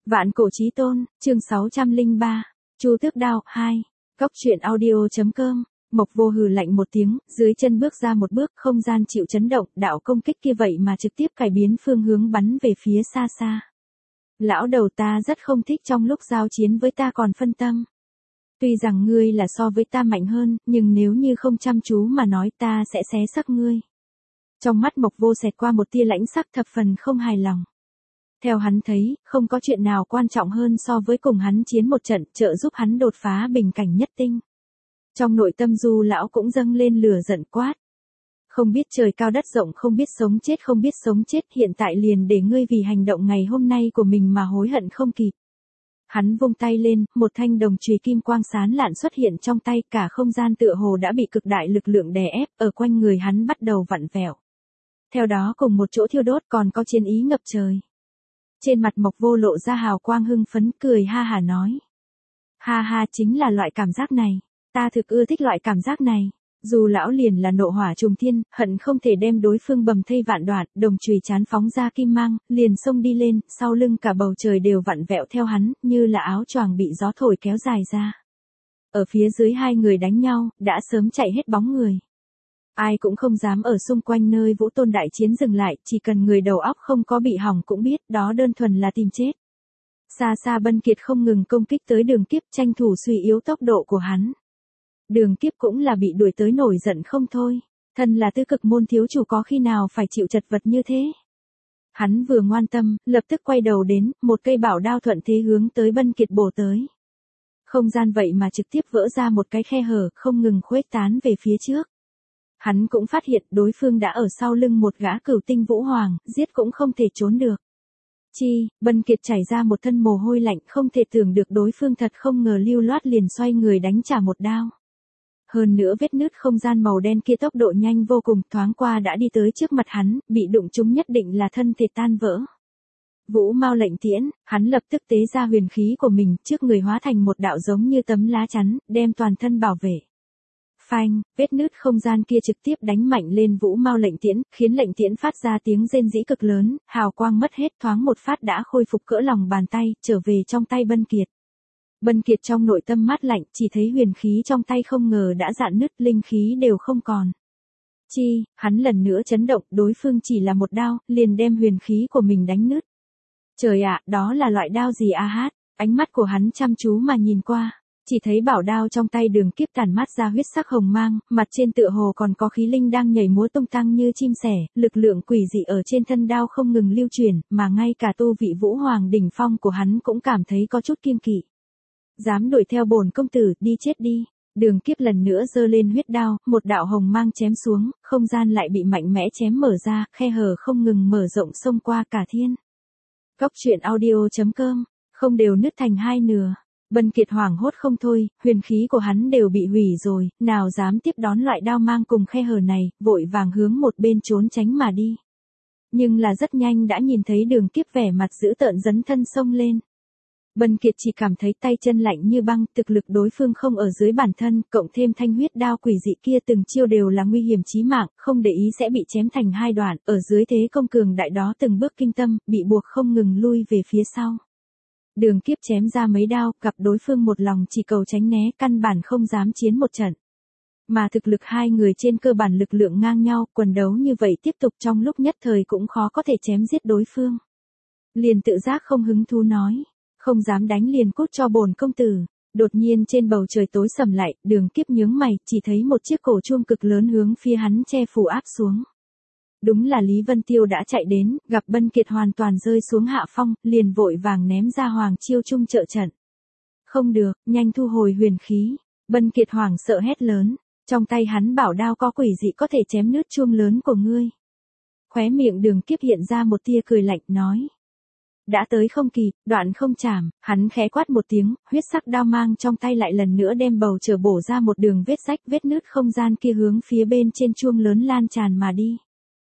Vạn cổ chí tôn, chương 603, Chu Tước Đao 2, Cốc truyện audio.com. Mộc Vô hừ lạnh một tiếng, dưới chân bước ra một bước, không gian chịu chấn động, đạo công kích kia vậy mà trực tiếp cải biến phương hướng bắn về phía xa xa. Lão đầu, ta rất không thích trong lúc giao chiến với ta còn phân tâm. Tuy rằng ngươi là so với ta mạnh hơn, nhưng nếu như không chăm chú mà nói ta sẽ xé xác ngươi. Trong mắt Mộc Vô xẹt qua một tia lãnh sắc thập phần không hài lòng. Theo hắn thấy, không có chuyện nào quan trọng hơn so với cùng hắn chiến một trận, trợ giúp hắn đột phá bình cảnh nhất tinh. Trong nội tâm Du lão cũng dâng lên lửa giận quát. Không biết trời cao đất rộng, không biết sống chết, hiện tại liền để ngươi vì hành động ngày hôm nay của mình mà hối hận không kịp. Hắn vung tay lên, một thanh đồng chùy kim quang sáng lạn xuất hiện trong tay, cả không gian tựa hồ đã bị cực đại lực lượng đè ép, ở quanh người hắn bắt đầu vặn vẹo. Theo đó cùng một chỗ thiêu đốt còn có chiến ý ngập trời. Trên mặt Mộc Vô lộ ra hào quang hưng phấn, cười ha hả nói. Ha ha, chính là loại cảm giác này, ta thực ưa thích loại cảm giác này. Dù lão liền là nộ hỏa trùng thiên, hận không thể đem đối phương bầm thây vạn đoạn, đồng chùy chán phóng ra kim mang, liền xông đi lên, sau lưng cả bầu trời đều vặn vẹo theo hắn, như là áo choàng bị gió thổi kéo dài ra. Ở phía dưới hai người đánh nhau, đã sớm chạy hết bóng người. Ai cũng không dám ở xung quanh nơi Vũ Tôn đại chiến dừng lại, chỉ cần người đầu óc không có bị hỏng cũng biết, đó đơn thuần là tìm chết. Xa xa Bân Kiệt không ngừng công kích tới Đường Kiếp, tranh thủ suy yếu tốc độ của hắn. Đường Kiếp cũng là bị đuổi tới nổi giận không thôi, thân là tứ cực môn thiếu chủ có khi nào phải chịu chật vật như thế. Hắn vừa ngoan tâm, lập tức quay đầu đến, một cây bảo đao thuận thế hướng tới Bân Kiệt bổ tới. Không gian vậy mà trực tiếp vỡ ra một cái khe hở, không ngừng khuếch tán về phía trước. Hắn cũng phát hiện đối phương đã ở sau lưng một gã cửu tinh vũ hoàng, giết cũng không thể trốn được. Bân Kiệt chảy ra một thân mồ hôi lạnh, không thể tưởng được đối phương thật không ngờ lưu loát liền xoay người đánh trả một đao. Hơn nữa vết nứt không gian màu đen kia tốc độ nhanh vô cùng, thoáng qua đã đi tới trước mặt hắn, bị đụng trúng nhất định là thân thể tan vỡ. Vũ Mao lệnh tiễn, hắn lập tức tế ra huyền khí của mình, trước người hóa thành một đạo giống như tấm lá chắn, đem toàn thân bảo vệ. Phanh, vết nứt không gian kia trực tiếp đánh mạnh lên Vũ Mao lệnh tiễn, khiến lệnh tiễn phát ra tiếng rên rỉ cực lớn, hào quang mất hết, thoáng một phát đã khôi phục cỡ lòng bàn tay, trở về trong tay Bân Kiệt. Bân Kiệt trong nội tâm mát lạnh, chỉ thấy huyền khí trong tay không ngờ đã rạn nứt, linh khí đều không còn. Hắn lần nữa chấn động, đối phương chỉ là một đao, liền đem huyền khí của mình đánh nứt. Trời ạ, đó là loại đao gì a hát? Ánh mắt của hắn chăm chú mà nhìn qua. Chỉ thấy bảo đao trong tay Đường Kiếp tản mát ra huyết sắc hồng mang, mặt trên tựa hồ còn có khí linh đang nhảy múa tung tăng như chim sẻ, lực lượng quỷ dị ở trên thân đao không ngừng lưu chuyển, mà ngay cả tu vị Vũ Hoàng đỉnh phong của hắn cũng cảm thấy có chút kiêng kỵ. Dám đuổi theo bổn công tử, đi chết đi. Đường Kiếp lần nữa giơ lên huyết đao, một đạo hồng mang chém xuống, không gian lại bị mạnh mẽ chém mở ra, khe hở không ngừng mở rộng xông qua cả thiên. Cốc truyện audio.com, không đều nứt thành hai nửa. Bân Kiệt hoảng hốt không thôi, huyền khí của hắn đều bị hủy rồi, nào dám tiếp đón loại đao mang cùng khe hở này, vội vàng hướng một bên trốn tránh mà đi. Nhưng là rất nhanh đã nhìn thấy Đường Kiếp vẻ mặt dữ tợn dấn thân xông lên. Bân Kiệt chỉ cảm thấy tay chân lạnh như băng, thực lực đối phương không ở dưới bản thân, cộng thêm thanh huyết đao quỷ dị kia từng chiêu đều là nguy hiểm chí mạng, không để ý sẽ bị chém thành hai đoạn, ở dưới thế công cường đại đó từng bước kinh tâm, bị buộc không ngừng lui về phía sau. Đường Kiếp chém ra mấy đao, gặp đối phương một lòng chỉ cầu tránh né, căn bản không dám chiến một trận. Mà thực lực hai người trên cơ bản lực lượng ngang nhau, quần đấu như vậy tiếp tục trong lúc nhất thời cũng khó có thể chém giết đối phương. Liền tự giác không hứng thú nói, không dám đánh liền cút cho bổn công tử. Đột nhiên trên bầu trời tối sầm lại, Đường Kiếp nhướng mày, chỉ thấy một chiếc cổ chuông cực lớn hướng phía hắn che phủ áp xuống. Đúng là Lý Vân Tiêu đã chạy đến, gặp Bân Kiệt hoàn toàn rơi xuống hạ phong, liền vội vàng ném ra Hoàng Chiêu Chung trợ trận. Không được, nhanh thu hồi huyền khí. Bân Kiệt hoảng sợ hét lớn, trong tay hắn bảo đao có quỷ dị có thể chém nứt chuông lớn của ngươi. Khóe miệng Đường Kiếp hiện ra một tia cười lạnh nói. Đã tới không kịp, đoạn không chảm, hắn khẽ quát một tiếng, huyết sắc đao mang trong tay lại lần nữa đem bầu trời bổ ra một đường vết rách, vết nứt không gian kia hướng phía bên trên chuông lớn lan tràn mà đi.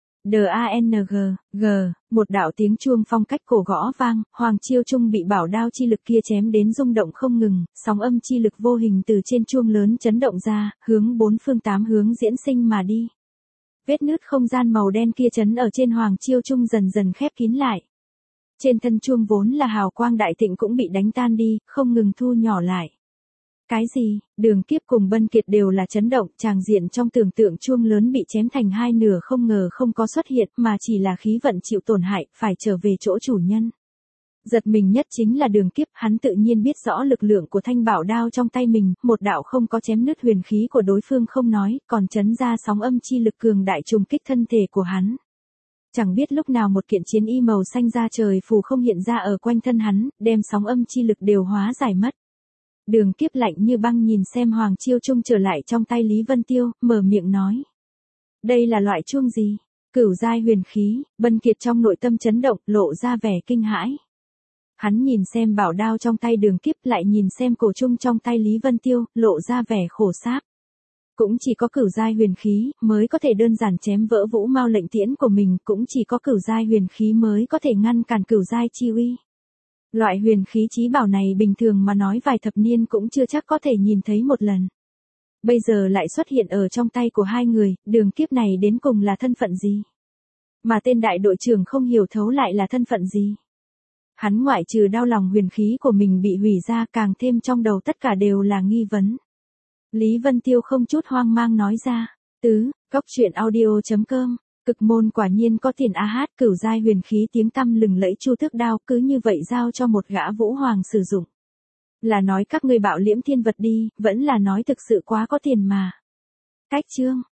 D-A-N-G, một đạo tiếng chuông phong cách cổ gõ vang, Hoàng Chiêu Chung bị bảo đao chi lực kia chém đến rung động không ngừng, sóng âm chi lực vô hình từ trên chuông lớn chấn động ra, hướng bốn phương tám hướng diễn sinh mà đi. Vết nứt không gian màu đen kia chấn ở trên Hoàng Chiêu Chung dần dần khép kín lại. Trên thân chuông vốn là hào quang đại thịnh cũng bị đánh tan đi, không ngừng thu nhỏ lại. Cái gì? Đường Kiếp cùng Bân Kiệt đều là chấn động, tràng diện trong tưởng tượng chuông lớn bị chém thành hai nửa không ngờ không có xuất hiện mà chỉ là khí vận chịu tổn hại, phải trở về chỗ chủ nhân. Giật mình nhất chính là Đường Kiếp, hắn tự nhiên biết rõ lực lượng của thanh bảo đao trong tay mình, một đạo không có chém nứt huyền khí của đối phương không nói, còn chấn ra sóng âm chi lực cường đại trùng kích thân thể của hắn. Chẳng biết lúc nào một kiện chiến y màu xanh da trời phù không hiện ra ở quanh thân hắn, đem sóng âm chi lực đều hóa giải mất. Đường Kiếp lạnh như băng nhìn xem Hoàng Chiêu Trung trở lại trong tay Lý Vân Tiêu, mở miệng nói. Đây là loại chuông gì? Cửu giai huyền khí. Bân Kiệt trong nội tâm chấn động, lộ ra vẻ kinh hãi. Hắn nhìn xem bảo đao trong tay Đường Kiếp, lại nhìn xem cổ trung trong tay Lý Vân Tiêu, lộ ra vẻ khổ sáp. Cũng chỉ có cửu giai huyền khí mới có thể đơn giản chém vỡ Vũ Mao lệnh tiễn của mình, cũng chỉ có cửu giai huyền khí mới có thể ngăn cản cửu giai chi uy. Loại huyền khí chí bảo này bình thường mà nói vài thập niên cũng chưa chắc có thể nhìn thấy một lần. Bây giờ lại xuất hiện ở trong tay của hai người, Đường Kiếp này đến cùng là thân phận gì? Mà tên đại đội trưởng không hiểu thấu lại là thân phận gì? Hắn ngoại trừ đau lòng huyền khí của mình bị hủy ra, càng thêm trong đầu tất cả đều là nghi vấn. Lý Vân Tiêu không chút hoang mang nói ra. Góc truyện audio.com. Cực môn quả nhiên có tiền a hát, cửu giai huyền khí tiếng tăm lừng lẫy Chu Tước Đao cứ như vậy giao cho một gã vũ hoàng sử dụng. Là nói các ngươi bạo liễm thiên vật đi, vẫn là nói thực sự quá có tiền mà. Cách chương.